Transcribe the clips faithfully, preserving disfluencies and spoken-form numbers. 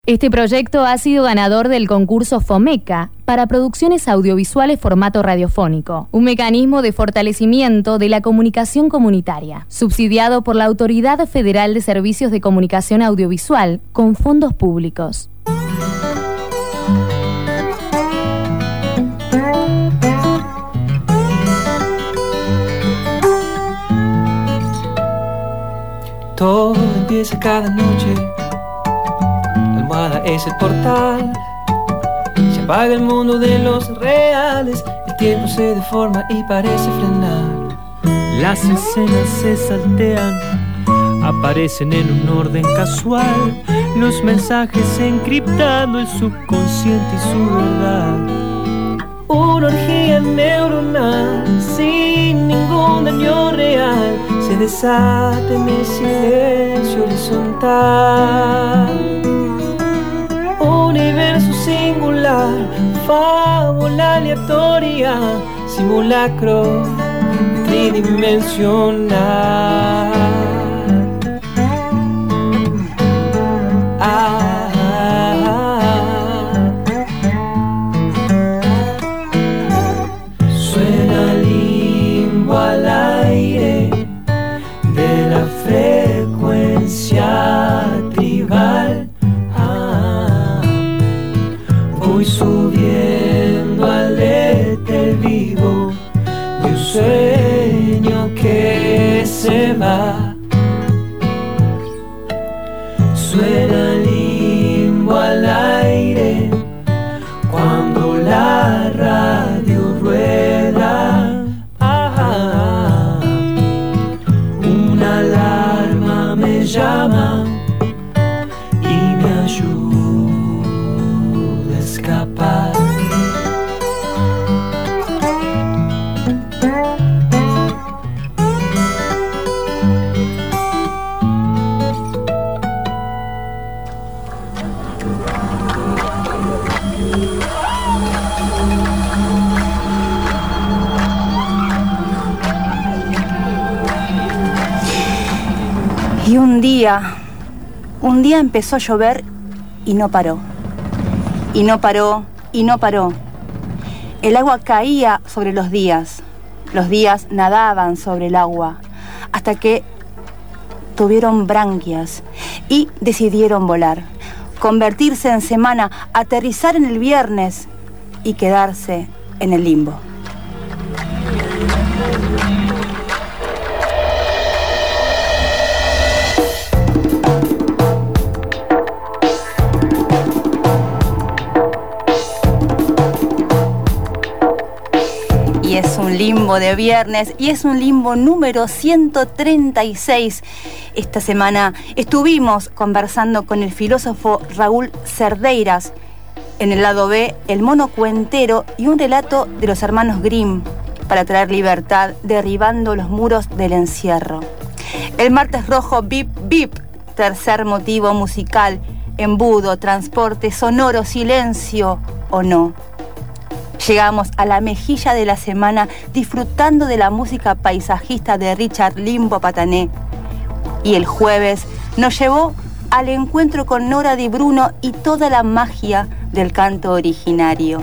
Este proyecto ha sido ganador del concurso FOMECA para producciones audiovisuales formato radiofónico, un mecanismo de fortalecimiento de la comunicación comunitaria, subsidiado por la Autoridad Federal de Servicios de Comunicación Audiovisual con fondos públicos. Todo empieza cada noche. La almohada es el portal. Se apaga el mundo de los reales. El tiempo se deforma y parece frenar. Las escenas se saltean, aparecen en un orden casual. Los mensajes encriptando el subconsciente y su verdad. Una orgía neuronal sin ningún daño real se desata en el silencio horizontal. Universo singular, fábula aleatoria, simulacro tridimensional. Ah. Tribal, ah, voy subiendo al éter vivo de un sueño que se va. Suena limbo al aire cuando la radio rueda. Ah, una alarma me llama y me ayuda a escapar. Y un día, un día empezó a llover y no paró. Y no paró, y no paró. El agua caía sobre los días. Los días nadaban sobre el agua, hasta que tuvieron branquias y decidieron volar. Convertirse en semana, aterrizar en el viernes y quedarse en el limbo. Y es un limbo de viernes y es un limbo número ciento treinta y seis. Esta semana estuvimos conversando con el filósofo Raúl Cerdeiras. En el lado B, el mono cuentero y un relato de los hermanos Grimm para traer libertad derribando los muros del encierro. El martes rojo, Bip Bip, tercer motivo musical, embudo, transporte, sonoro, silencio o no. Llegamos a la mejilla de la semana disfrutando de la música paisajista de Richard Limbo Patané. Y el jueves nos llevó al encuentro con Nora Di Bruno y toda la magia del canto originario.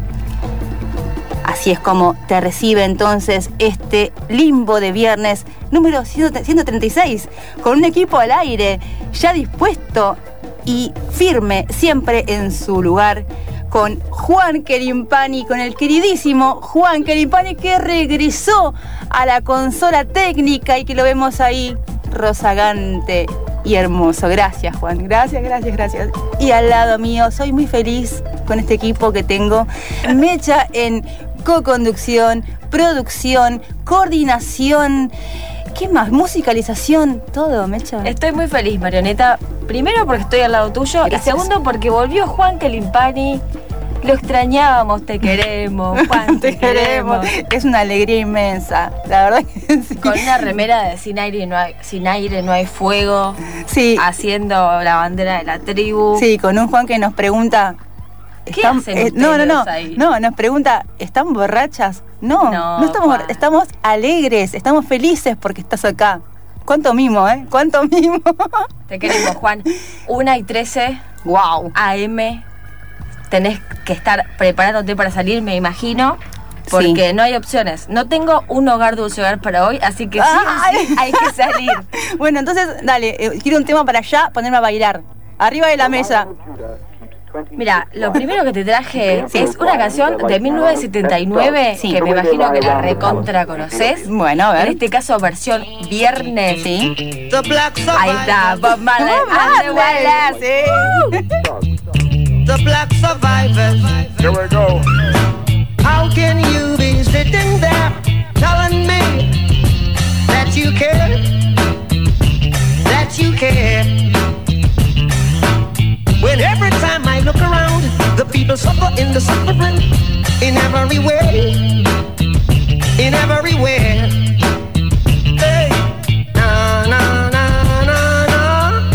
Así es como te recibe entonces este limbo de viernes número ciento treinta y seis, con un equipo al aire, ya dispuesto y firme, siempre en su lugar, con Juan Querimpani, con el queridísimo Juan Querimpani, que regresó a la consola técnica y que lo vemos ahí rozagante y hermoso. Gracias, Juan. Gracias, gracias, gracias. Y al lado mío, soy muy feliz con este equipo que tengo. Mecha en co-conducción, producción, coordinación. ¿Qué más? Musicalización, todo, Mecha. Estoy muy feliz, Marioneta. Primero porque estoy al lado tuyo. Gracias. Y segundo porque volvió Juan Querimpani. Lo extrañábamos, te queremos, Juan, te, te queremos. queremos. Es una alegría inmensa, la verdad que sí. Con una remera de sin aire no hay, sin aire no hay fuego. Sí. Haciendo la bandera de la tribu. Sí, con un Juan que nos pregunta. ¿Qué hacen eh, no, no, no, ahí? No, nos pregunta, ¿están borrachas? No, no, no estamos, Juan. Estamos alegres, estamos felices porque estás acá. ¿Cuánto mimo, eh? ¿Cuánto mimo? Te queremos, Juan. Una y trece. Wow. A M. Tenés que estar preparándote para salir, me imagino. Porque sí. no hay opciones. No tengo un hogar dulce hogar para hoy, así que sí, sí hay que salir. Bueno, entonces, dale, eh, quiero un tema para allá, ponerme a bailar. Arriba de la mesa. Mira, lo primero que te traje es una canción de mil novecientos setenta y nueve, sí. que me imagino que la recontra conoces. Bueno, a ver. En este caso, versión viernes. Sí. Ahí está, Bob Marley. Bob Marley, sí. The Black Survivors. Here we go. How can you be sitting there telling me that you care, that you care, when every time I look around, the people suffer in the suffering, in every way, in every way. Hey, na na na na na.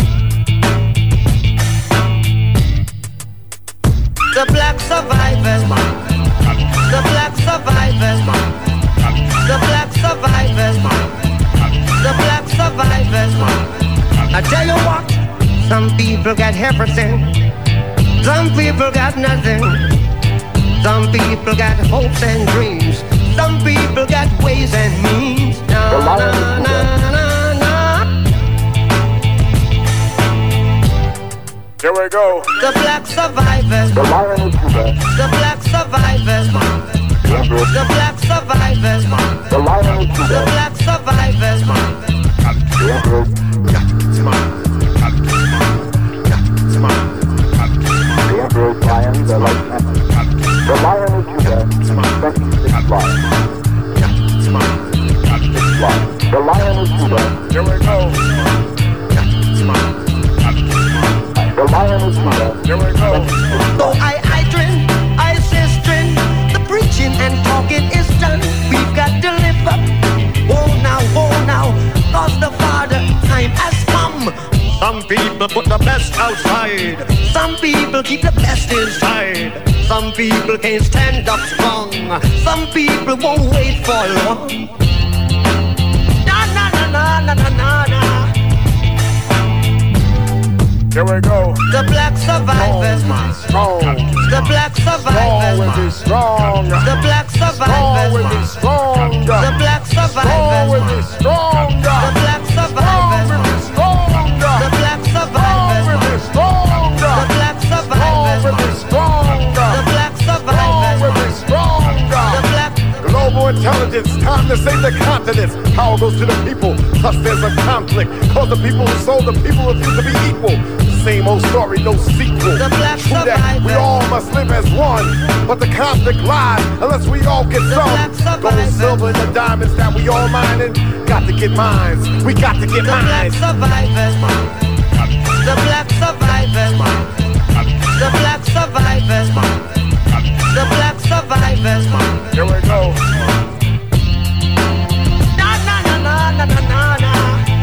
The black survivors. The black survivors, the black survivors, the black survivors. I tell you what, some people got everything, some people got nothing, some people got hopes and dreams, some people got ways and means. Na, na, na, na, na. Here we go. The black survivors, the lion is Judah. The black survivors, the black survivors, the lion is Judah. The black survivors, the emperor. The emperor's lions are like emperors. The lion is Judah, twenty-six lions. Six lions. The lion is Judah. Here we go. The lion is Judah. Here we go. So I, I drink, I sistering, the preaching and talking is done. We've got to live up. Oh now, oh now, cause the Father time has come. Some people put the best outside. Some people keep the best inside. Some people can't stand up strong. Some people won't wait for long. Na na na na na na na na. Here we go. The black survivors. Strong. The black survivors. Strong. The black survivors. Strong. The black survivors. Strong. The black survivors. Strong. The black survivors. Strong. The black survivors. Strong. The black survivors. Strong. The black. Global intelligence, time to save the continents. Power goes to the people, plus there's a conflict. Cause the people who sold the people refuse to be equal. Same old story, no sequel. The black True that we all must live as one, but the conflict lies unless we all get some. Gold, silver, and the diamonds that we all mining. Got to get mines. We got to get the mines. Black survivors. The black survivors. The black survivors. The black survivors. Here we go. Na na na na na na na.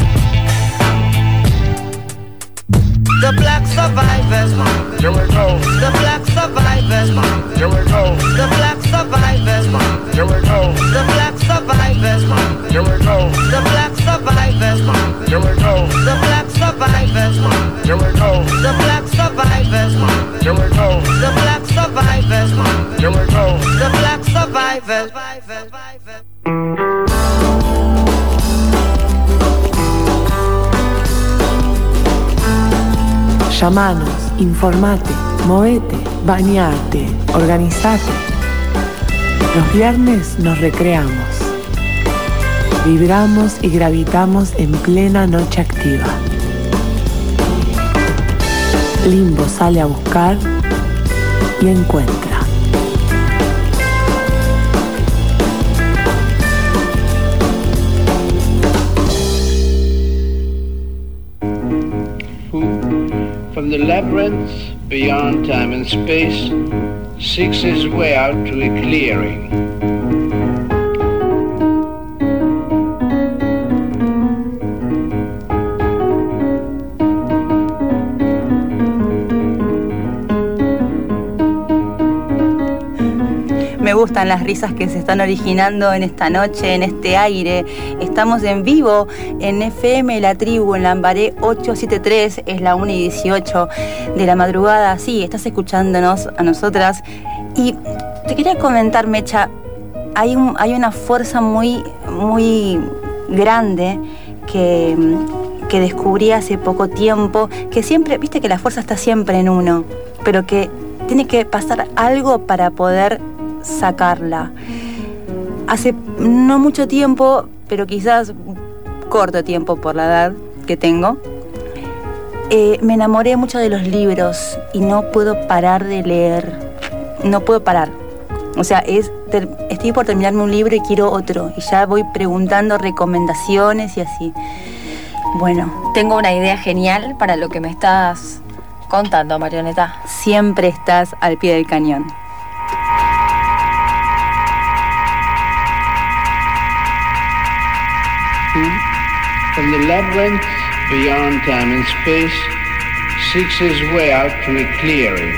The black survivors. Here we go. The black survivors. Here we go. The black survivors. Here we go. The black survivors. Here we go. The black survivors. Here we go. The black survivors. Here we go. The black survivors. Here we go. The black survivors. Here we go. The black survivors. Llamanos, informate, movete, bañate, organizate. Los viernes nos recreamos. Vibramos y gravitamos en plena noche activa. Limbo sale a buscar y encuentra. From the labyrinth beyond time and space seeks his way out to a clearing. Me gustan las risas que se están originando en esta noche, en este aire. Estamos en vivo en F M La Tribu, en Lambaré ochocientos setenta y tres, es la una y dieciocho de la madrugada. Sí, estás escuchándonos a nosotras. Y te quería comentar, Mecha, hay, un, hay una fuerza muy, muy grande que, que descubrí hace poco tiempo, que siempre, viste que la fuerza está siempre en uno, pero que tiene que pasar algo para poder sacarla. Hace no mucho tiempo, pero quizás corto tiempo por la edad que tengo, eh, me enamoré mucho de los libros y no puedo parar de leer. No puedo parar. O sea, es, ter, estoy por terminarme un libro y quiero otro. Y ya voy preguntando recomendaciones y así. Bueno. Tengo una idea genial para lo que me estás contando, Marioneta. Siempre estás al pie del cañón. From the labyrinth beyond time and space seeks his way out to a clearing.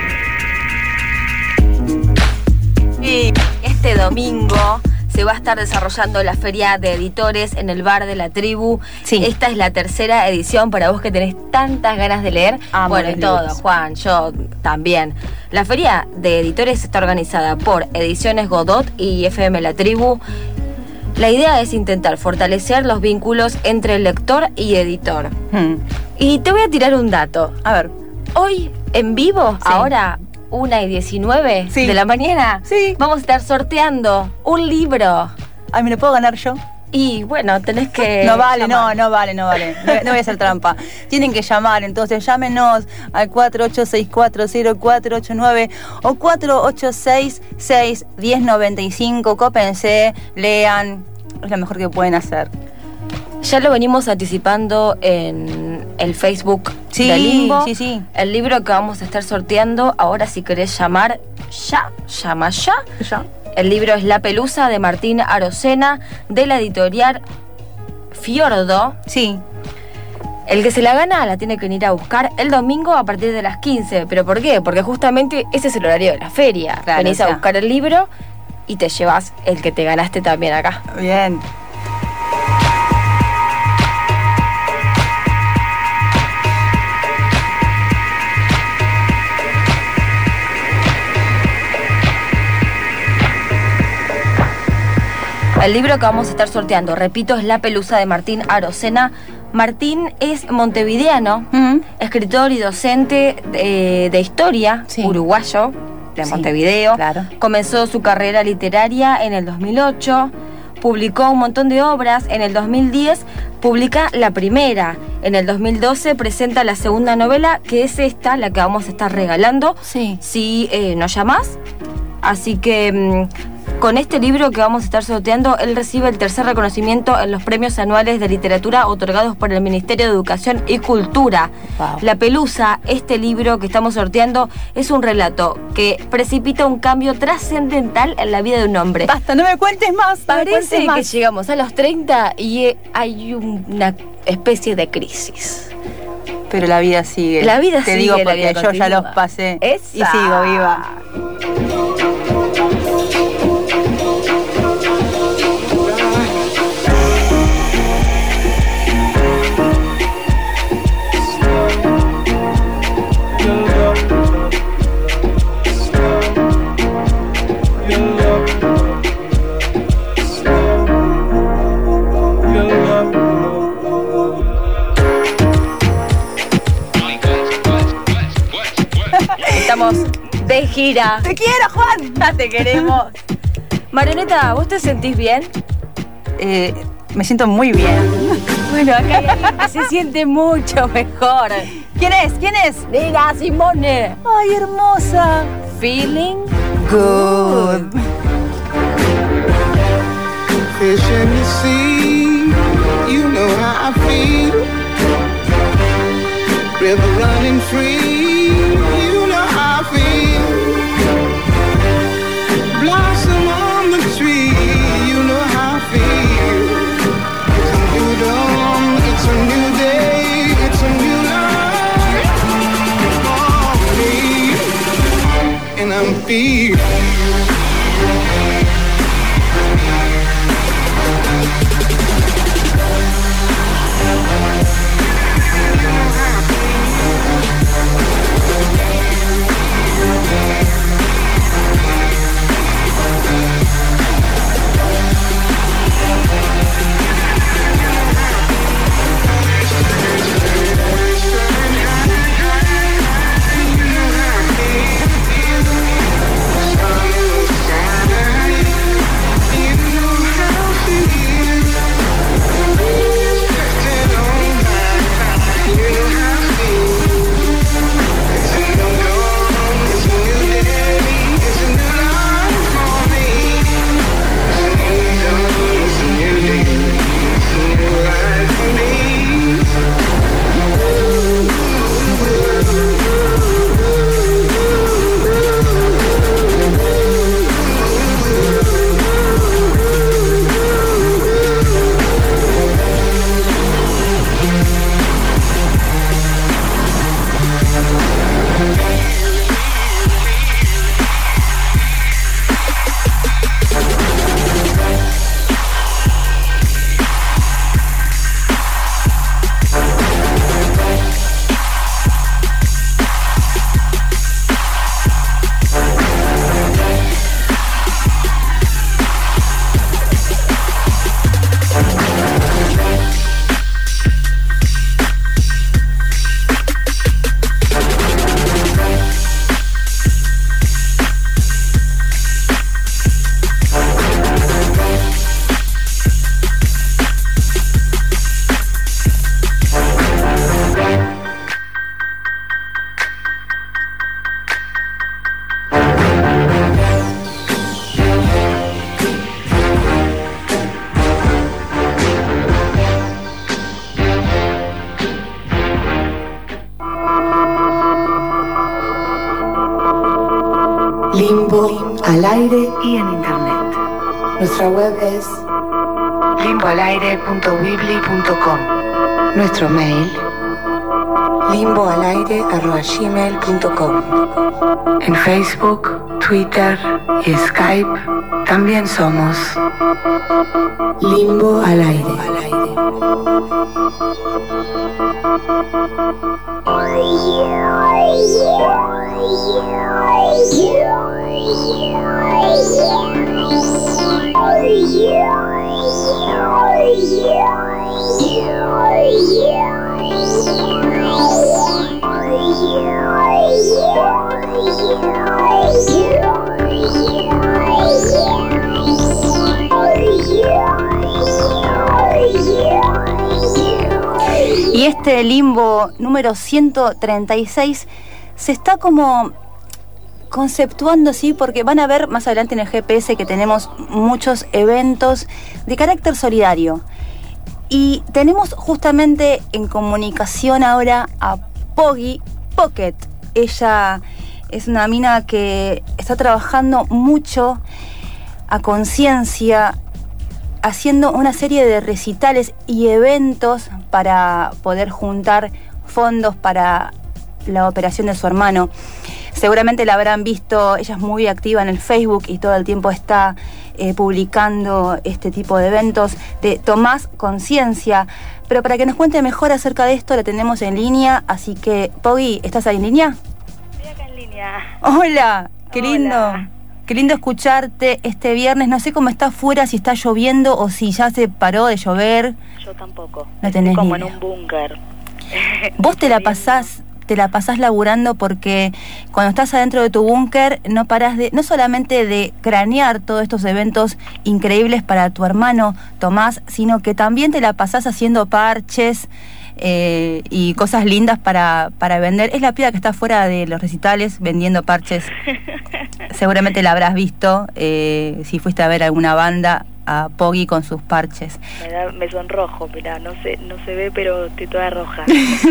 Y este domingo se va a estar desarrollando la Feria de Editores en el Bar de la Tribu. Sí. Esta es la tercera edición para vos que tenés tantas ganas de leer. Amo bueno, y los todo, libros. Juan, yo también. La Feria de Editores está organizada por Ediciones Godot y F M La Tribu. La idea es intentar fortalecer los vínculos entre el lector y editor. Hmm. Y te voy a tirar un dato. A ver. Hoy, en vivo, Sí. ahora, una y diecinueve Sí. de la mañana, Sí. vamos a estar sorteando un libro. Ay, ¿me lo puedo ganar yo? Y bueno, tenés que... No vale, llamar. no, no vale, no vale. No, no voy a hacer trampa. Tienen que llamar, entonces llámenos al cuatro ocho seis cuatro cero cuatro ocho nueve o cuatro ocho seis seis uno cero nueve cinco. Cópense, lean. Es lo mejor que pueden hacer. Ya lo venimos anticipando en el Facebook Sí, de Limbo. sí, sí. El libro que vamos a estar sorteando, ahora si querés llamar, ya, llama ya. Ya. El libro es La Pelusa de Martín Arocena, de la editorial Fiordo. Sí. El que se la gana la tiene que venir a buscar el domingo a partir de las quince. ¿Pero por qué? Porque justamente ese es el horario de la feria. Claro, Venís o sea. a buscar el libro y te llevas el que te ganaste también acá. Bien. El libro que vamos a estar sorteando, repito, es La Pelusa de Martín Arocena. Martín es montevideano, Mm. escritor y docente de, de historia, Sí. uruguayo, de Sí, Montevideo. claro. Comenzó su carrera literaria en el dos mil ocho, publicó un montón de obras. En el dos mil diez publica la primera. En el dos mil doce presenta la segunda novela, que es esta, la que vamos a estar regalando. Sí. Si eh, nos llamás. Así que mmm, con este libro que vamos a estar sorteando, él recibe el tercer reconocimiento en los premios anuales de literatura otorgados por el Ministerio de Educación y Cultura. Wow. La Pelusa, este libro que estamos sorteando, es un relato que precipita un cambio trascendental en la vida de un hombre. Basta, no me cuentes más. No me Parece cuentes que más. llegamos a los treinta y eh, hay una especie de crisis. Pero la vida sigue. La vida Te sigue, digo la porque vida yo continúa. ya los pasé. Esa. Y sigo viva. Estamos de gira. ¡Te quiero, Juan! Ya te queremos. Marioneta, ¿vos te sentís bien? Eh, me siento muy bien. Bueno, acá hay alguien que se siente mucho mejor. ¿Quién es? ¿Quién es? Diga, Simone. ¡Ay, hermosa! Feeling Good. Fish in the sea, you know how I feel. River running free, you know how I feel. Blossom on the tree, you know how I feel. It's a new dawn, it's a new day, it's a new life for me. And I'm feeling Limbo al aire y en internet. Nuestra web es limbo al aire punto weebly punto com. Nuestro mail limbo al aire arroba gmail punto com. En Facebook, Twitter y Skype también somos Limbo al aire. Y este limbo número ciento treinta y seis se está como conceptuando, sí, porque van a ver más adelante en el G P S que tenemos muchos eventos de carácter solidario. Y tenemos justamente en comunicación ahora a Poggy Pocket. Ella es una mina que está trabajando mucho a conciencia, haciendo una serie de recitales y eventos para poder juntar fondos para la operación de su hermano. Seguramente la habrán visto, ella es muy activa en el Facebook y todo el tiempo está eh, publicando este tipo de eventos de Tomás Conciencia. Pero para que nos cuente mejor acerca de esto, la tenemos en línea, así que, Poggy, ¿estás ahí en línea? Estoy acá en línea. Hola, qué Hola. lindo. Qué lindo escucharte este viernes. No sé cómo está afuera, si está lloviendo o si ya se paró de llover. Yo tampoco. No tenés Estoy como ni en idea. un búnker. Vos te la pasás, te la pasás laburando porque cuando estás adentro de tu búnker no parás de, no solamente de cranear todos estos eventos increíbles para tu hermano Tomás, sino que también te la pasás haciendo parches eh, y cosas lindas para, para vender. Es la piba que está fuera de los recitales vendiendo parches. Seguramente la habrás visto eh, si fuiste a ver alguna banda, a Poggy con sus parches. Me, da, me sonrojo, mirá, no se, no se ve, pero estoy toda roja.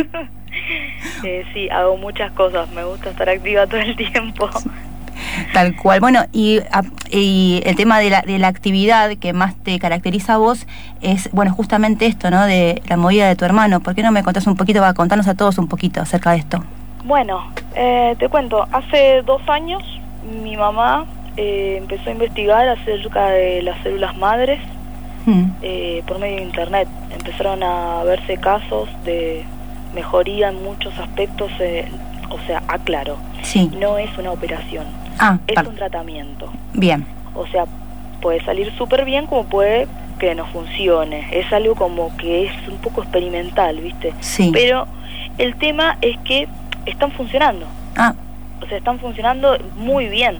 eh, sí, hago muchas cosas, me gusta estar activa todo el tiempo. Tal cual. Bueno, y, a, y el tema de la, de la actividad que más te caracteriza a vos es, bueno, justamente esto, ¿no? De la movida de tu hermano. ¿Por qué no me contás un poquito, va a contarnos a todos un poquito acerca de esto? Bueno, eh, te cuento, hace dos años mi mamá eh, empezó a investigar acerca de las células madres mm. eh, por medio de internet. Empezaron a verse casos de mejoría en muchos aspectos, eh, o sea, aclaro, sí. no es una operación, ah, es par- un tratamiento. Bien. O sea, puede salir súper bien como puede que no funcione. Es algo como que es un poco experimental, ¿viste? Sí. Pero el tema es que están funcionando. Ah. O sea, están funcionando muy bien.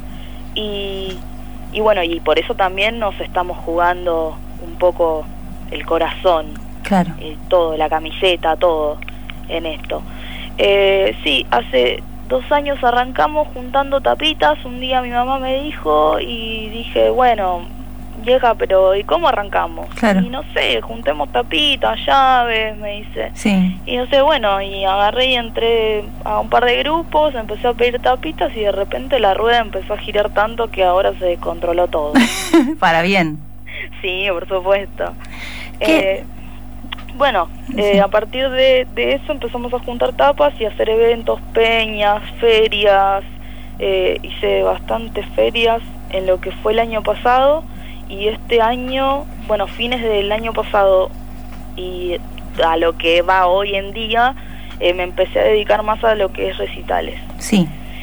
Y, y bueno, y por eso también nos estamos jugando un poco el corazón. Claro. Eh, todo, la camiseta, todo en esto. Eh, sí, hace dos años arrancamos juntando tapitas. Un día mi mamá me dijo y dije, bueno, vieja, pero ¿y cómo arrancamos? Claro. Y no sé, juntemos tapitas, llaves, me dice. Sí. Y no sé, bueno, y agarré y entré a un par de grupos, empecé a pedir tapitas y de repente la rueda empezó a girar tanto que ahora se descontroló todo. Para bien. Sí, por supuesto. ¿Qué? Eh, bueno, eh, sí. a partir de, de eso empezamos a juntar tapas y a hacer eventos, peñas, ferias. Eh, hice bastantes ferias en lo que fue el año pasado. Y este año, bueno, fines del año pasado y a lo que va hoy en día, eh, me empecé a dedicar más a lo que es recitales. Sí.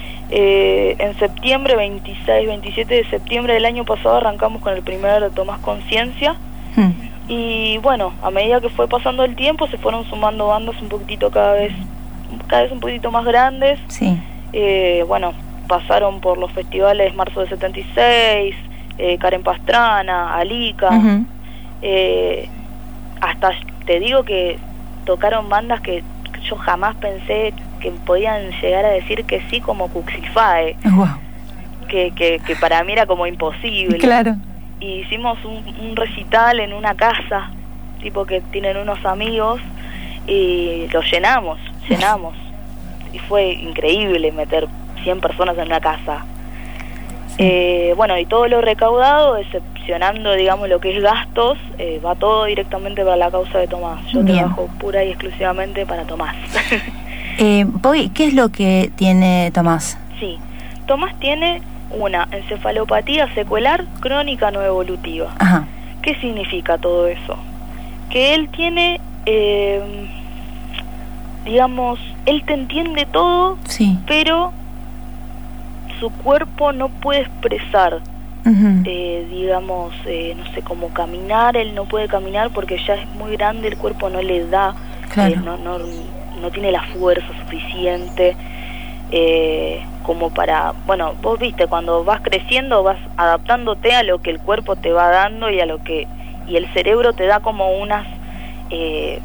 Eh, en septiembre, veintiséis, veintisiete de septiembre del año pasado arrancamos con el primer Tomás Conciencia. Hmm. Y bueno, a medida que fue pasando el tiempo se fueron sumando bandas un poquitito cada vez, cada vez un poquitito más grandes. Sí. Eh, bueno, pasaron por los festivales Marzo de setenta y seis... Eh, Karen Pastrana, Alica, uh-huh. eh, hasta te digo que tocaron bandas que yo jamás pensé que podían llegar a decir que sí, como Cuxifae, wow. que, que, que para mí era como imposible. Claro. Y hicimos un, un recital en una casa, tipo que tienen unos amigos, y lo llenamos, llenamos, y fue increíble meter cien personas en una casa. Eh, bueno, y todo lo recaudado, excepcionando, digamos, lo que es gastos, eh, va todo directamente para la causa de Tomás. Yo Bien. trabajo pura y exclusivamente para Tomás. eh, Bobby, ¿qué es lo que tiene Tomás? Sí, Tomás tiene una encefalopatía secuelar crónica no evolutiva. Ajá. ¿Qué significa todo eso? Que él tiene, eh, digamos, él te entiende todo, sí. pero su cuerpo no puede expresar, uh-huh. eh, digamos, eh, no sé, como caminar, él no puede caminar porque ya es muy grande, el cuerpo no le da, claro. eh, no, no, no tiene la fuerza suficiente eh, como para, bueno, vos viste, cuando vas creciendo vas adaptándote a lo que el cuerpo te va dando y a lo que, y el cerebro te da como unas, eh,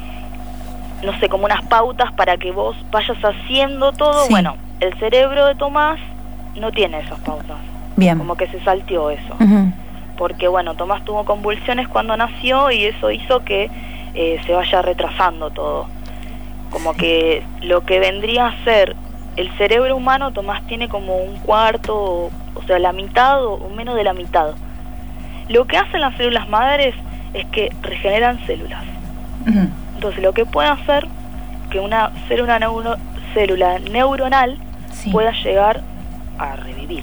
no sé, como unas pautas para que vos vayas haciendo todo, sí. Bueno, el cerebro de Tomás no tiene esas pautas. Bien. Como que se salteó eso. Uh-huh. Porque, bueno, Tomás tuvo convulsiones cuando nació y eso hizo que eh, se vaya retrasando todo. Como que lo que vendría a ser el cerebro humano, Tomás tiene como un cuarto, o, o sea, la mitad o, o menos de la mitad. Lo que hacen las células madres es que regeneran células. Uh-huh. Entonces, lo que puede hacer que una célula, neuro, célula neuronal sí. pueda llegar a revivir,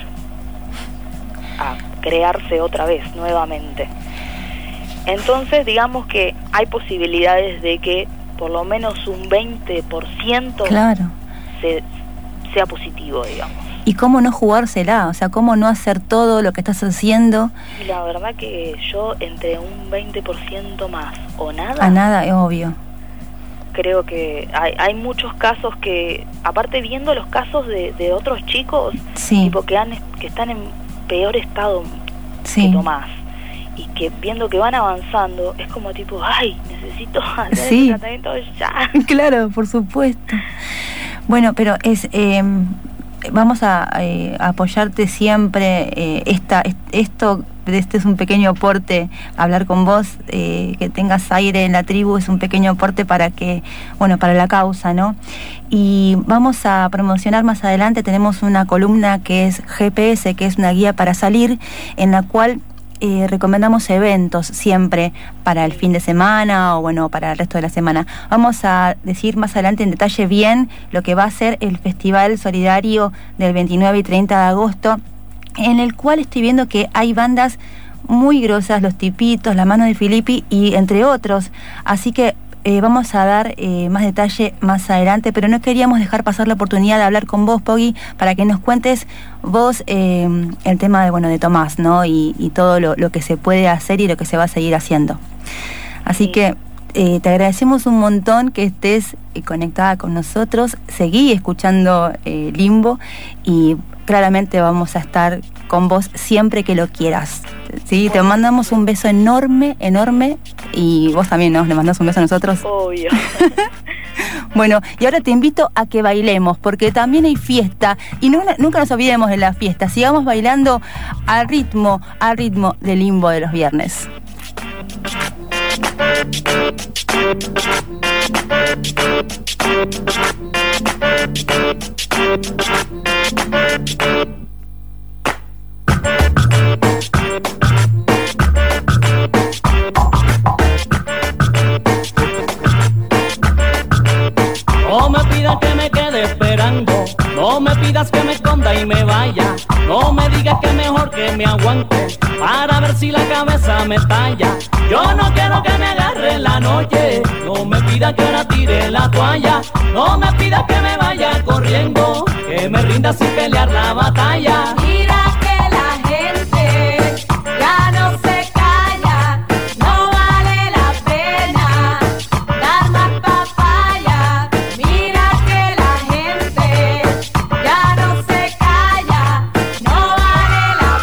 a crearse otra vez, nuevamente. Entonces, digamos que hay posibilidades de que por lo menos un veinte por ciento claro. se, sea positivo, digamos. ¿Y cómo no jugársela? O sea, ¿cómo no hacer todo lo que estás haciendo? Y la verdad que yo entre un veinte por ciento más o nada... A nada, es obvio. Creo que hay, hay muchos casos que, aparte viendo los casos de, de otros chicos, sí. tipo que, han, que están en peor estado sí. que Tomás, y que viendo que van avanzando, es como tipo, ay, necesito hacer sí. el tratamiento ya. Claro, por supuesto. Bueno, pero es... Eh, vamos a, eh, a apoyarte siempre, eh, esta, esto, este es un pequeño aporte, hablar con vos, eh, que tengas aire en la tribu, es un pequeño aporte para que, bueno, para la causa, ¿no? Y vamos a promocionar más adelante, tenemos una columna que es G P S, que es una guía para salir, en la cual Eh, recomendamos eventos siempre para el fin de semana o bueno, para el resto de la semana. Vamos a decir más adelante en detalle bien lo que va a ser el Festival Solidario del veintinueve y treinta de agosto en el cual estoy viendo que hay bandas muy grosas, Los Tipitos, La Mano de Filippi y entre otros. Así que eh, vamos a dar eh, más detalle más adelante, pero no queríamos dejar pasar la oportunidad de hablar con vos, Poggy, para que nos cuentes vos eh, el tema de, bueno, de Tomás, ¿no? Y, y todo lo, lo que se puede hacer y lo que se va a seguir haciendo. Así sí. que eh, te agradecemos un montón que estés eh, conectada con nosotros. Seguí escuchando eh, Limbo y claramente vamos a estar con vos siempre que lo quieras. Sí, te mandamos un beso enorme, enorme, y vos también, ¿no? ¿Le mandás un beso a nosotros? Obvio. Bueno, y ahora te invito a que bailemos, porque también hay fiesta, y no, nunca nos olvidemos de la fiesta. Sigamos bailando al ritmo, al ritmo del Limbo de los viernes. No me pidas que me quede esperando, no me pidas que me esconda y me vaya, no me digas que mejor que me aguante para ver si la cabeza me talla. Yo no quiero que me agarre la noche, no me pidas que ahora tire la toalla, no me pidas que me vaya corriendo, que me rinda sin pelear la batalla. Mira que la gente ya no se calla, no vale la pena dar más papaya. Mira que la gente ya no se calla, no vale la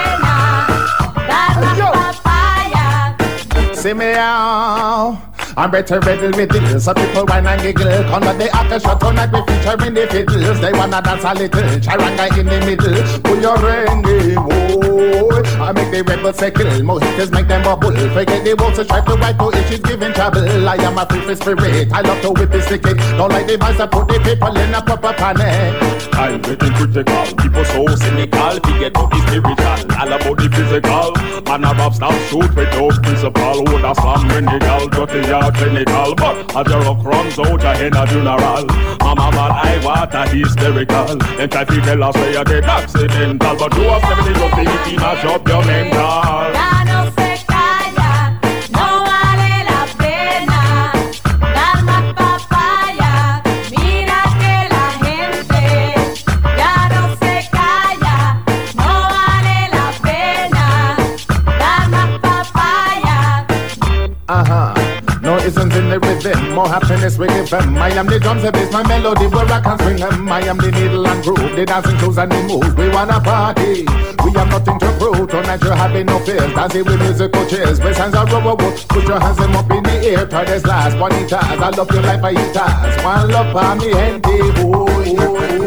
pena dar más papaya. See me out. I'm better riddle riddle. Some people whine and giggle. Come on the orchestra tonight we featuring the fiddles. They wanna dance a little. Charanga in the middle. Pull your ringy, boy. I make the rebels circle. Mojitos make them bubble. Forget the wolves to strive to wipe out issues giving trouble. I am a free free spirit. I love to whip the sticky. Don't like the vibes that put the people in a proper panic. I'm getting critical. People so cynical. Forget about the spiritual. All about the physical. Man a rap stop shoot without principle. Who da slam when the gal dirty ya clinical, but as your rock runs out a in a funeral. Mama man, I want a hysterical. And try to tell us where you get accidental, but you have seventy to fifty, mash up your mental. Ya no se calla, no vale la pena dar más papaya. Mira que la gente ya no se calla, no vale la pena dar más papaya. Uh-huh. No isn't in the rhythm, more happiness we give them. I am the drums, the bass, my melody where I can swing them. I am the needle and groove, the dancing shoes and the moves. We wanna party, we have nothing to prove. Tonight you're having no fears, dancing with musical chairs. With hands are rubber wood, put your hands them up in the air. Try this last, bonitas, I love your life, I eat us. One love for me, gente, boy.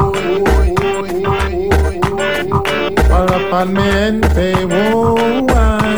One love for me, gente, boy.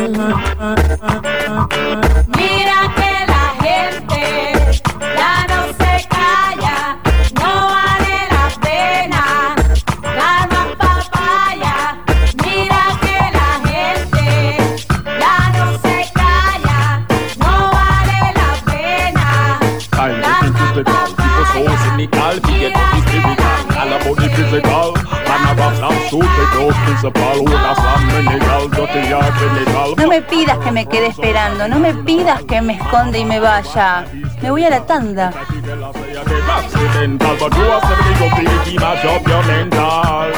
Mira que la gente ya no se calla, no vale la pena dar más papaya. Mira que la gente ya no se calla, no vale la pena dar más papaya. So cynical, forget about the spiritual. All about the physical. Man a rap stop shoot without principle. Who da slam when the gal dirty ya clinical. No me pidas que me quede esperando, no me pidas que me esconda y me vaya. Me voy a la tanda. Accidental, but you have seventy to fifty, mash up your mental.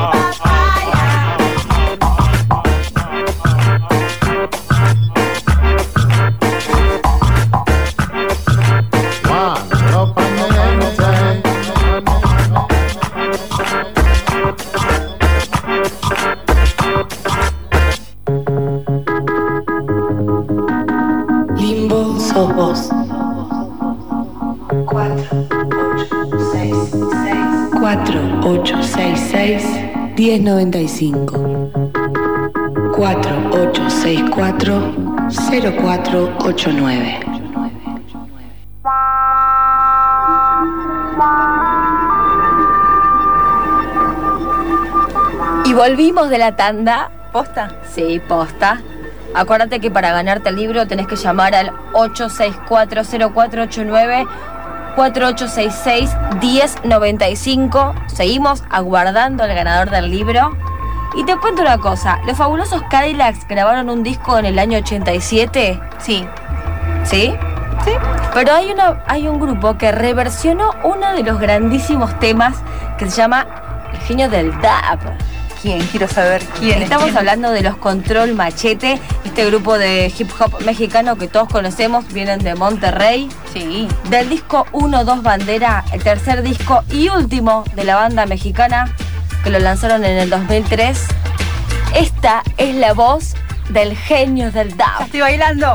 One love for me, gente. Limbo sos vos. cuatro ocho seis seis diez noventa y cinco. cuatro ocho seis cuatro cero cuatro ocho nueve. Y volvimos de la tanda. ¿Posta? Sí, posta. Acuérdate que para ganarte el libro tenés que llamar al ocho seis cuatro cero cuatro ocho nueve, cuatro ocho seis seis diez noventa y cinco. Seguimos aguardando al ganador del libro. Y te cuento una cosa, los fabulosos Cadillacs grabaron un disco en el año ochenta y siete. Sí. ¿Sí? Sí. Pero hay, una, hay un grupo que reversionó uno de los grandísimos temas que se llama El Genio del Dub. ¿Quién? Quiero saber quién. Estamos ¿Quién? hablando de los Control Machete, este grupo de hip hop mexicano que todos conocemos, vienen de Monterrey. Sí. Del disco uno dos Bandera, el tercer disco y último de la banda mexicana, que lo lanzaron en el dos mil tres. Esta es la voz del Genio del Dub. Ya estoy bailando.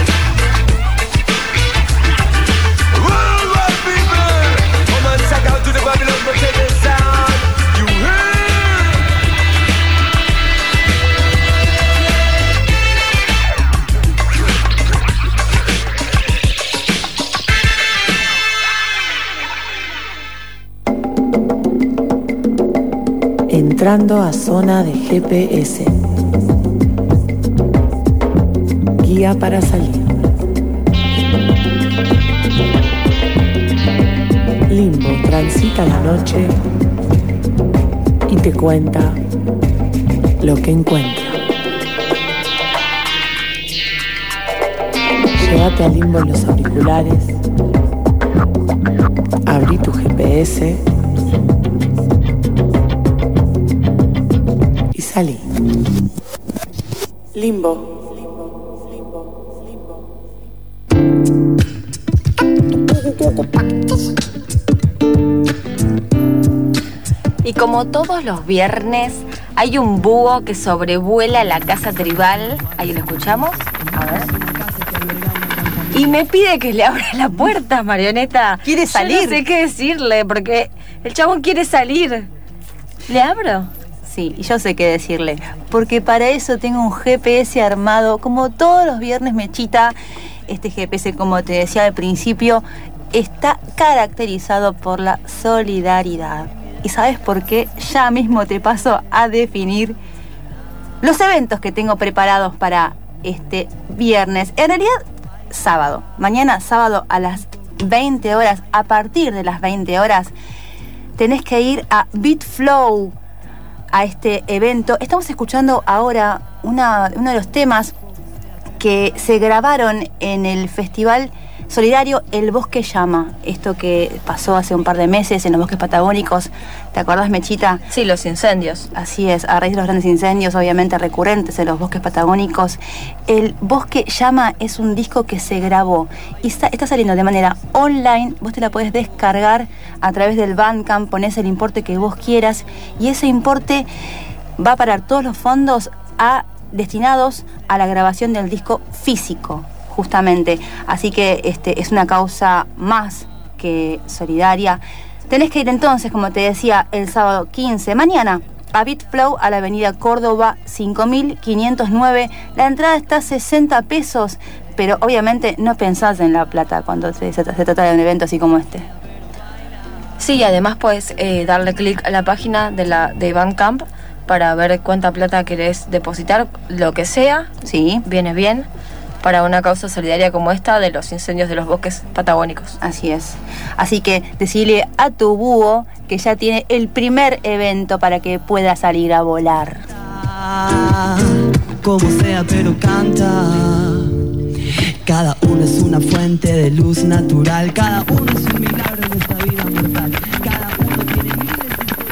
Come and check out to Entrando a zona de G P S. Guía para salir. Limbo transita la noche y te cuenta lo que encuentra. Llévate a Limbo en los auriculares, abrí tu G P S y salí. Limbo. Y como todos los viernes, hay un búho que sobrevuela la casa tribal. Ahí lo escuchamos. A ver. Y me pide que le abra la puerta, Marioneta. ¿Quiere salir? Yo no sé qué decirle, porque el chabón quiere salir. ¿Le abro? Sí, y yo sé qué decirle. Porque para eso tengo un G P S armado, como todos los viernes, Mechita. Este G P S, como te decía al principio, está caracterizado por la solidaridad. ¿Y sabes por qué? Ya mismo te paso a definir los eventos que tengo preparados para este viernes. En realidad, sábado. Mañana, sábado, a las veinte horas, a partir de las veinte horas, tenés que ir a BeatFlow, a este evento. Estamos escuchando ahora una, uno de los temas que se grabaron en el festival solidario El Bosque Llama. Esto que pasó hace un par de meses en los bosques patagónicos. ¿Te acordás, Mechita? Sí, los incendios. Así es, a raíz de los grandes incendios, obviamente recurrentes en los bosques patagónicos. El Bosque Llama es un disco que se grabó y está, está saliendo de manera online. Vos te la podés descargar a través del Bandcamp, ponés el importe que vos quieras y ese importe va a parar todos los fondos a, destinados a la grabación del disco físico, justamente. Así que este, es una causa más que solidaria. Tenés que ir entonces, como te decía, el sábado quince, mañana, a BeatFlow, a la avenida Córdoba cinco mil quinientos nueve. La entrada está a sesenta pesos, pero obviamente no pensás en la plata cuando se, se, se trata de un evento así como este. Sí, además puedes eh, darle clic a la página de, la, de Bandcamp para ver cuánta plata querés depositar, lo que sea. Sí. Viene bien para una causa solidaria como esta de los incendios de los bosques patagónicos. Así es. Así que decile a tu búho que ya tiene el primer evento para que pueda salir a volar. Como sea, pero canta. Cada uno es una fuente de luz natural. Cada uno es un milagro de esta vida mortal. Cada uno tiene miles de...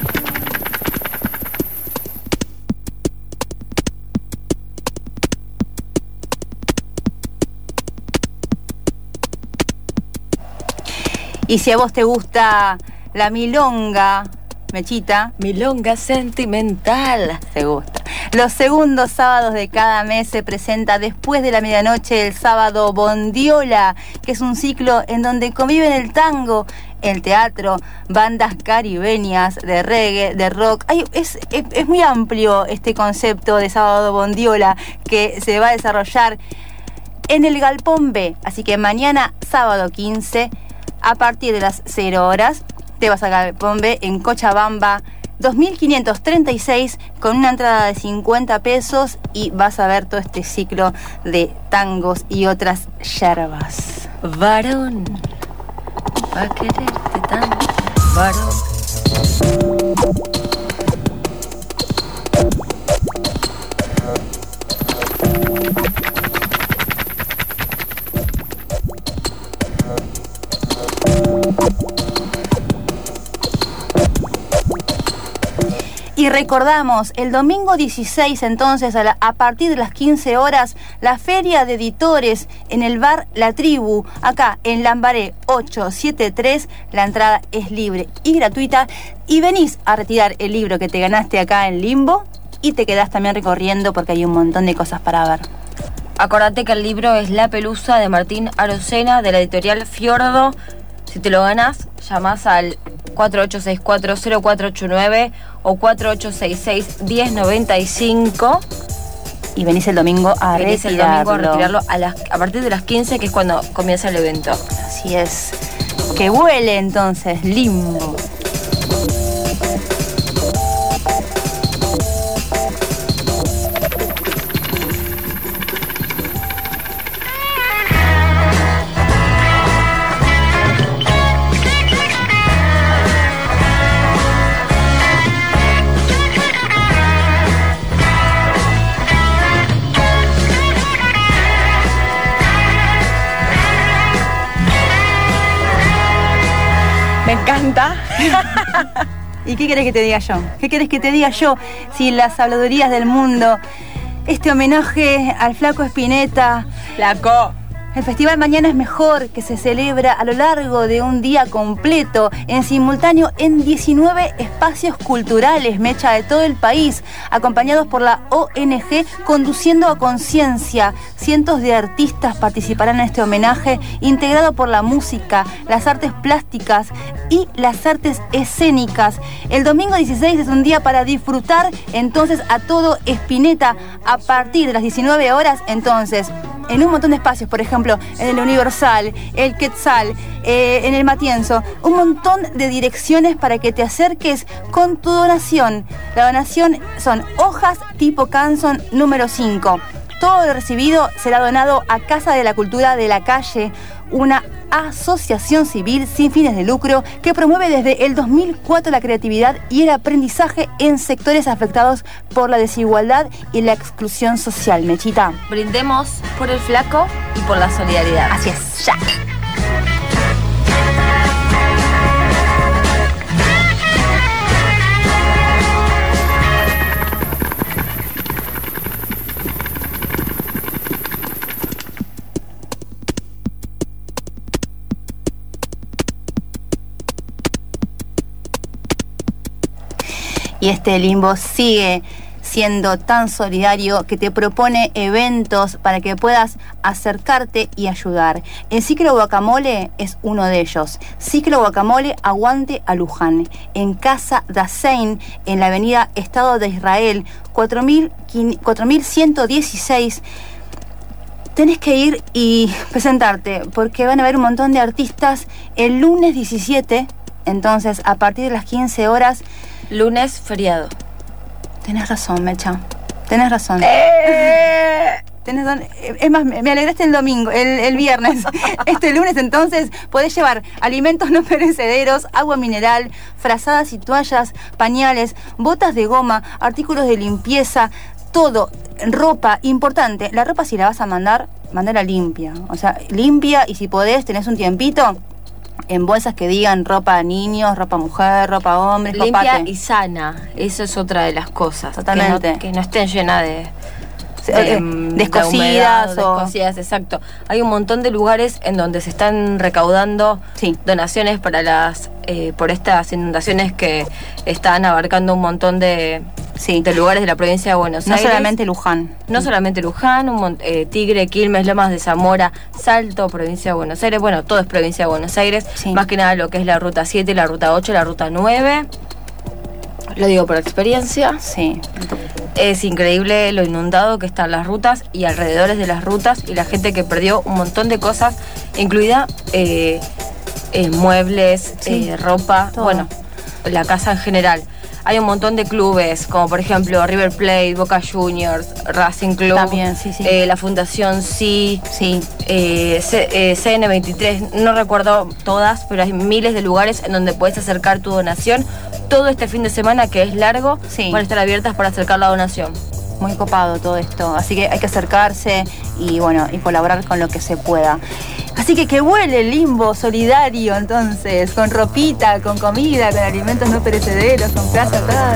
Y si a vos te gusta la milonga, Mechita. Milonga sentimental. Te gusta. Los segundos sábados de cada mes se presenta después de la medianoche el sábado Bondiola, que es un ciclo en donde conviven el tango, el teatro, bandas caribeñas de reggae, de rock. Ay, es, es, es muy amplio este concepto de sábado Bondiola que se va a desarrollar en el Galpón B. Así que mañana, sábado quince, a partir de las cero horas, te vas a Galpón B en Cochabamba, dos mil quinientos treinta y seis, con una entrada de cincuenta pesos, y vas a ver todo este ciclo de tangos y otras yerbas. Varón, va a quererte tanto, varón. Y recordamos, el domingo dieciséis, entonces, a, la, a partir de las quince horas, la Feria de Editores en el bar La Tribu, acá en Lambaré ochocientos setenta y tres. La entrada es libre y gratuita. Y venís a retirar el libro que te ganaste acá en Limbo y te quedás también recorriendo porque hay un montón de cosas para ver. Acordate que el libro es La Pelusa, de Martín Arocena, de la editorial Fiordo. Si te lo ganas, llamás al cuatro ocho seis cuatro cero cuatro ocho nueve o cuatro ocho seis seis uno cero nueve cinco. Y venís el domingo a venís retirarlo. el domingo a retirarlo a, las, a partir de las quince, que es cuando comienza el evento. Así es. Que vuele entonces Limbo. encanta. ¿Y qué querés que te diga yo? ¿Qué querés que te diga yo si las habladurías del mundo, este homenaje al Flaco Spinetta, Flaco, el festival Mañana es Mejor, que se celebra a lo largo de un día completo, en simultáneo en diecinueve espacios culturales, Mecha, de todo el país, acompañados por la O N G Conduciendo a Conciencia. Cientos de artistas participarán en este homenaje, integrado por la música, las artes plásticas y las artes escénicas. El domingo dieciséis es un día para disfrutar entonces a todo Spinetta a partir de las diecinueve horas, entonces, en un montón de espacios, por ejemplo, en el Universal, el Quetzal, eh, en el Matienzo, un montón de direcciones para que te acerques con tu donación. La donación son hojas tipo Canson número cinco. Todo lo recibido será donado a Casa de la Cultura de la Calle, una asociación civil sin fines de lucro que promueve desde el dos mil cuatro la creatividad y el aprendizaje en sectores afectados por la desigualdad y la exclusión social. Mechita. Brindemos por el Flaco y por la solidaridad. Así es, ya. Y este limbo sigue siendo tan solidario que te propone eventos para que puedas acercarte y ayudar. El Ciclo Guacamole es uno de ellos. Ciclo Guacamole Aguante a Luján, en Casa Dasein, en la avenida Estado de Israel, cuatro mil ciento dieciséis. Tenés que ir y presentarte, porque van a haber un montón de artistas el lunes diecisiete, entonces a partir de las quince horas. Lunes feriado. Tenés razón, Mecha. Tenés razón. ¡Eh! Tenés razón. Es más, me alegraste el domingo, el, el viernes. Este lunes, entonces, podés llevar alimentos no perecederos, agua mineral, frazadas y toallas, pañales, botas de goma, artículos de limpieza, todo. Ropa, importante. La ropa, si la vas a mandar, mandala limpia. O sea, limpia, y si podés, tenés un tiempito, en bolsas que digan ropa niños, ropa mujer, ropa hombre, limpia y sana. Eso es otra de las cosas. Totalmente. Que no, que no estén llenas de, de, de descosidas de humedad, o descosidas, exacto. Hay un montón de lugares en donde se están recaudando sí. donaciones para las eh, por estas inundaciones que están abarcando un montón de Sí. de lugares de la provincia de Buenos no Aires. No solamente Luján. No solamente Luján, un, eh, Tigre, Quilmes, Lomas de Zamora, Salto, provincia de Buenos Aires. Bueno, todo es provincia de Buenos Aires. Sí. Más que nada lo que es la ruta siete, la ruta ocho, la ruta nueve. Lo digo por experiencia. Sí. Es increíble lo inundado que están las rutas y alrededores de las rutas, y la gente que perdió un montón de cosas, incluida eh, eh, muebles, sí. eh, ropa, todo. Bueno, la casa en general. Hay un montón de clubes, como por ejemplo River Plate, Boca Juniors, Racing Club. También, sí, sí. Eh, la Fundación Sí. Sí. Eh, C, eh, C N veintitrés, no recuerdo todas, pero hay miles de lugares en donde puedes acercar tu donación. Todo este fin de semana, que es largo, sí. van a estar abiertas para acercar la donación. Muy copado todo esto, así que hay que acercarse y bueno, y colaborar con lo que se pueda. Así que que huele el limbo solidario, entonces, con ropita, con comida, con alimentos no perecederos, con plaza atrás,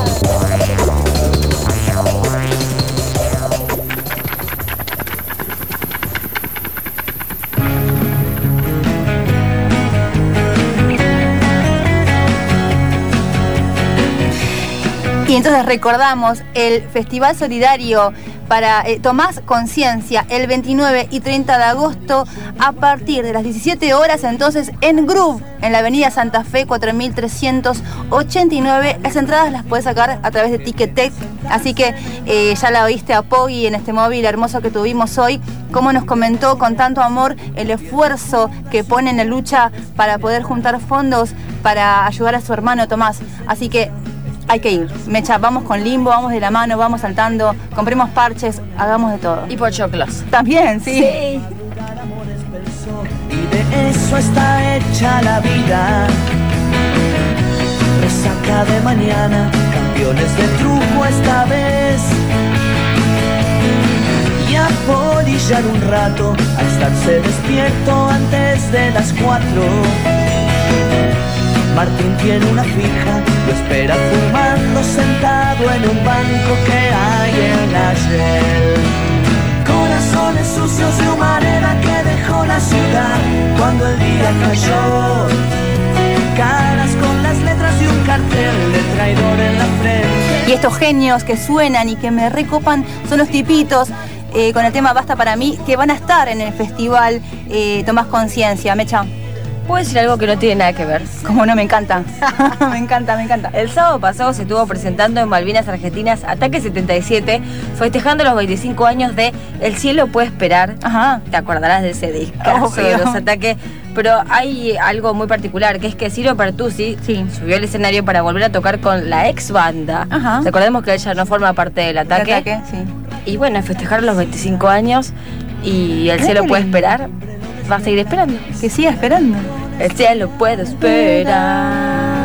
Y entonces recordamos el Festival Solidario para eh, Tomás Conciencia el veintinueve y treinta de agosto a partir de las diecisiete horas, entonces en Groove, en la avenida Santa Fe cuatro mil trescientos ochenta y nueve. Las entradas las puedes sacar a través de Ticketek, así que eh, ya la oíste a Poggy en este móvil hermoso que tuvimos hoy, cómo nos comentó con tanto amor el esfuerzo que pone en la lucha para poder juntar fondos para ayudar a su hermano Tomás. Así que hay que ir. Mecha, vamos con Limbo, vamos de la mano, vamos saltando, compremos parches, hagamos de todo. Y pochoclos. También, sí. Sí. Y de eso está hecha la vida. Resaca de mañana, campeones de truco esta vez. Y a polillar un rato, a estarse despierto antes de las cuatro. Martín tiene una fija, lo espera fumando sentado en un banco que hay en la Shell. Corazones sucios de humareda que dejó la ciudad cuando el día cayó. Caras con las letras de un cartel de traidor en la frente. Y estos genios que suenan y que me recopan son los tipitos eh, con el tema Basta para mí, que van a estar en el festival eh, Tomás Conciencia. Mecha, ¿puedo decir algo que no tiene nada que ver? Como no, me encanta. me encanta, me encanta. El sábado pasado se estuvo presentando en Malvinas Argentinas Ataque setenta y siete, festejando los veinticinco años de El cielo puede esperar. Ajá. Te acordarás de ese discazo de los Ataques. Pero hay algo muy particular, que es que Ciro Pertusi sí. subió al escenario para volver a tocar con la ex banda. Ajá. Recordemos que ella no forma parte del Ataque. El Ataque, sí. Y bueno, festejar los veinticinco años y El cielo puede esperar. Va a seguir esperando. Que siga esperando. El cielo puede esperar.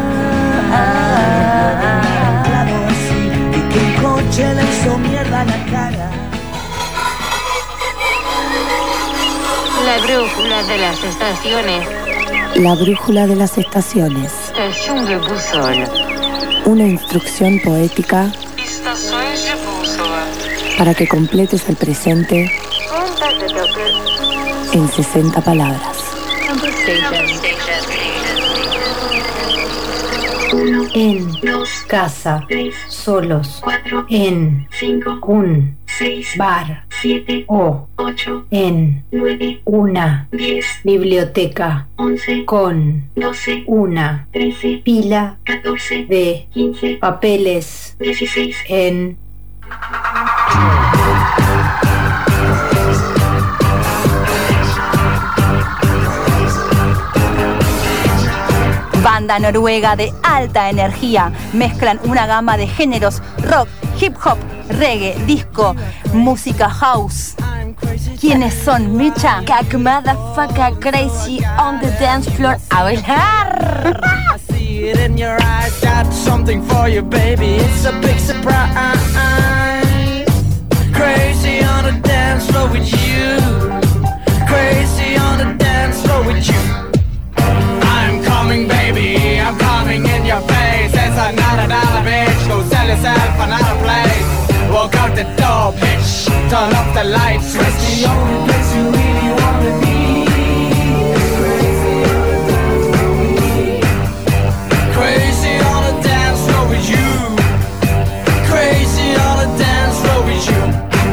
Y que un coche le hizo mierda a la cara. La brújula de las estaciones. La brújula de las estaciones. Estación de bússola. Una instrucción poética Estações de bússola. para que completes el presente en sesenta palabras. En casa, solos, en un bar o en una biblioteca con una pila de papeles en Banda noruega de alta energía. Mezclan una gama de géneros: rock, hip hop, reggae, disco, música house. ¿Quiénes son, Mecha? Cac motherfucker crazy on the dance floor. A bailar. I see it in your eyes, got something for you, baby. It's a big surprise. Crazy on the dance floor with you. Crazy on the dance floor with you. I'm coming, baby, I'm coming in your face. It's another dollar, bitch. Go sell yourself another place. Walk out the door, bitch. Turn off the lights. It's the only place you really wanna be. Crazy on the dance floor with you. Crazy on the dance floor with you.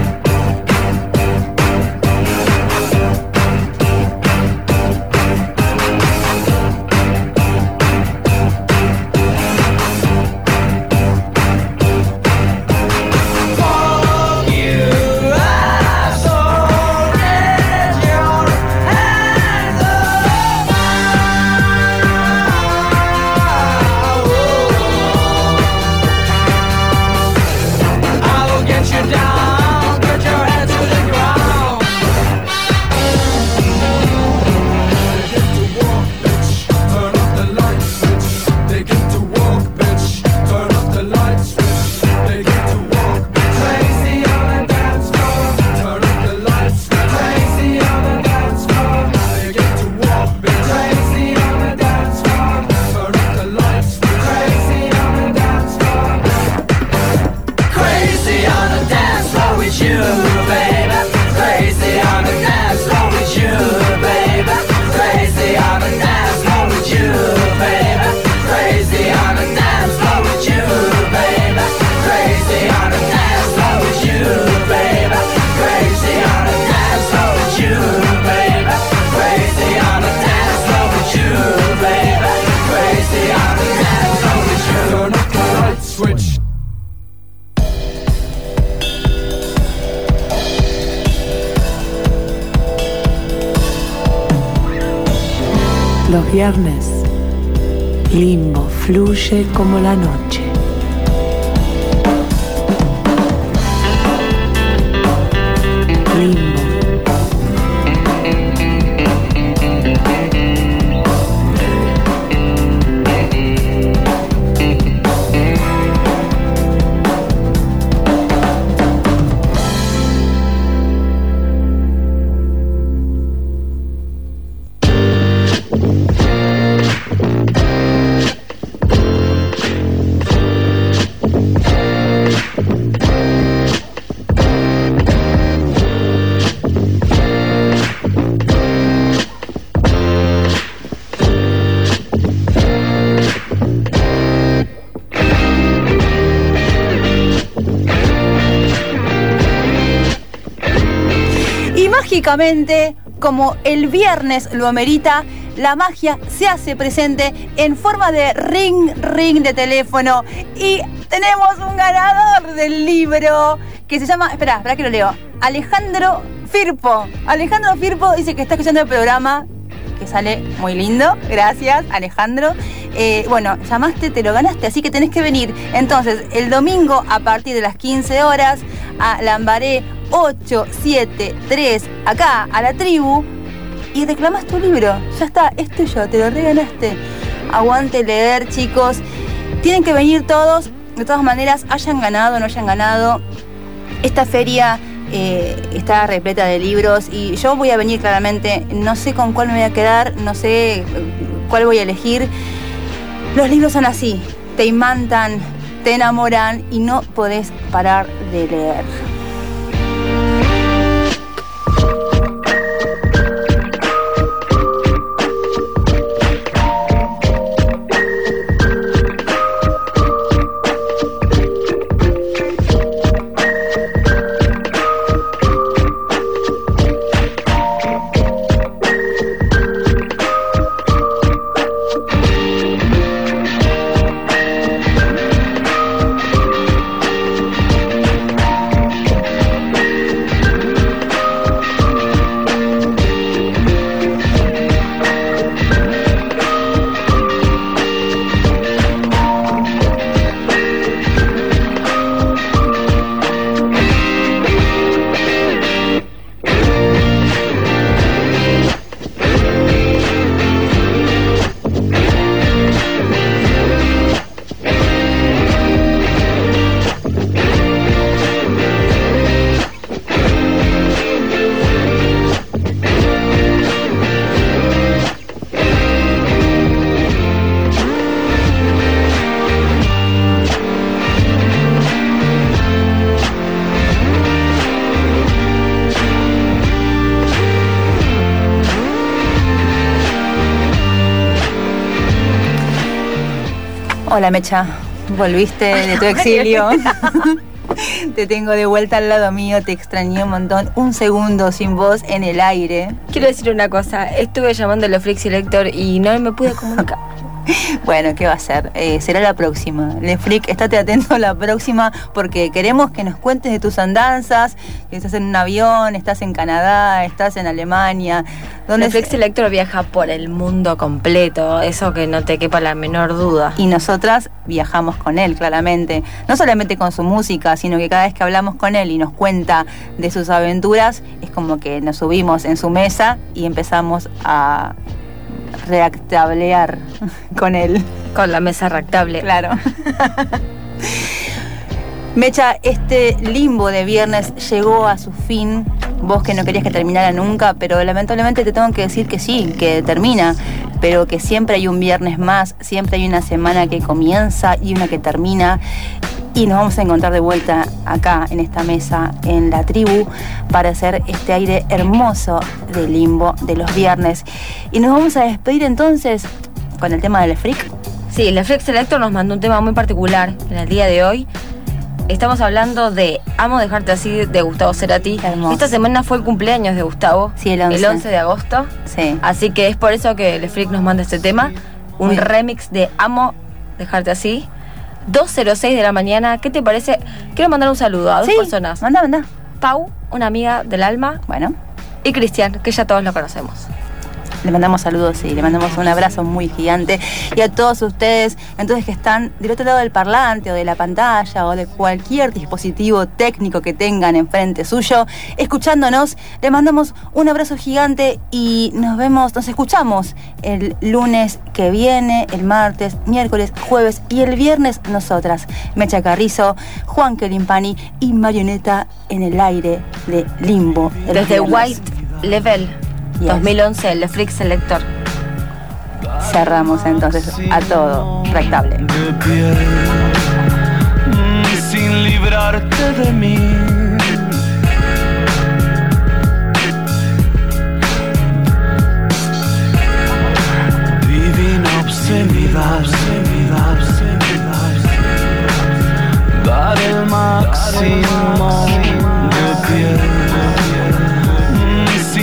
Los viernes, Limbo fluye como la noche. Limbo. mágicamente, como el viernes lo amerita, la magia se hace presente en forma de ring, ring de teléfono. Y tenemos un ganador del libro que se llama, espera, espera que lo leo, Alejandro Firpo. Alejandro Firpo dice que está escuchando el programa, que sale muy lindo. Gracias, Alejandro. Eh, bueno, llamaste, te lo ganaste, así que tenés que venir. Entonces, el domingo a partir de las quince horas a Lambaré ochocientos setenta y tres, acá, a la tribu, y reclamás tu libro. Ya está, es tuyo, te lo regalaste. Aguante leer, chicos. Tienen que venir todos, de todas maneras, hayan ganado o no hayan ganado. Esta feria eh, está repleta de libros y yo voy a venir claramente. No sé con cuál me voy a quedar, no sé cuál voy a elegir. Los libros son así, te imantan, te enamoran y no podés parar de leer. Hola Mecha, volviste de tu exilio. Te tengo de vuelta al lado mío, te extrañé un montón. Un segundo sin voz en el aire. Quiero decir una cosa, estuve llamando a la Flix Selector y no me pude comunicar. Bueno, ¿qué va a ser? Eh, será la próxima. Lefric, estate atento a la próxima porque queremos que nos cuentes de tus andanzas. Estás en un avión, estás en Canadá, estás en Alemania. ¿Dónde Lefric Selector viaja por el mundo completo, eso que no te quepa la menor duda. Y nosotras viajamos con él, claramente. No solamente con su música, sino que cada vez que hablamos con él y nos cuenta de sus aventuras, es como que nos subimos en su mesa y empezamos a reactablear con él. Con la mesa reactable. Claro. Mecha, este limbo de viernes llegó a su fin. Vos que no querías que terminara nunca, pero lamentablemente te tengo que decir que sí, que termina, pero que siempre hay un viernes más, siempre hay una semana que comienza y una que termina. Y nos vamos a encontrar de vuelta acá en esta mesa, en la tribu, para hacer este aire hermoso de limbo de los viernes. Y nos vamos a despedir entonces con el tema del Freak. Sí, el Freak Selector nos mandó un tema muy particular en el día de hoy. Estamos hablando de Amo dejarte así, de Gustavo Cerati. Hermoso. Esta semana fue el cumpleaños de Gustavo. Sí, el once. El once de agosto. Sí. Así que es por eso que el Freak nos manda este tema. Un Muy remix de Amo dejarte así. dos cero seis de la mañana. ¿Qué te parece? Quiero mandar un saludo a dos sí, personas. Manda, manda. Pau, una amiga del alma. Bueno. Y Cristian, que ya todos lo conocemos. Le mandamos saludos y le mandamos un abrazo muy gigante. Y a todos ustedes, entonces, que están del otro lado del parlante o de la pantalla o de cualquier dispositivo técnico que tengan enfrente suyo, escuchándonos, le mandamos un abrazo gigante y nos vemos, nos escuchamos el lunes que viene, el martes, miércoles, jueves y el viernes nosotras, Mecha Carrizo, Juan Kelimpani y Marioneta en el aire de Limbo. Desde White Level. Yes. dos mil once, el Freak Selector. Cerramos entonces a todo rectable. De piel, sin librarte de mí. Divina obscenidad, obscenidad, obscenidad. Dar el máximo de piel.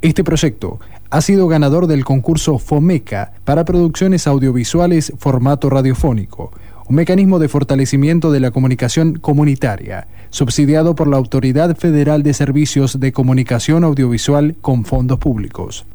Este proyecto ha sido ganador del concurso FOMECA para producciones audiovisuales formato radiofónico, un mecanismo de fortalecimiento de la comunicación comunitaria, subsidiado por la Autoridad Federal de Servicios de Comunicación Audiovisual con fondos públicos.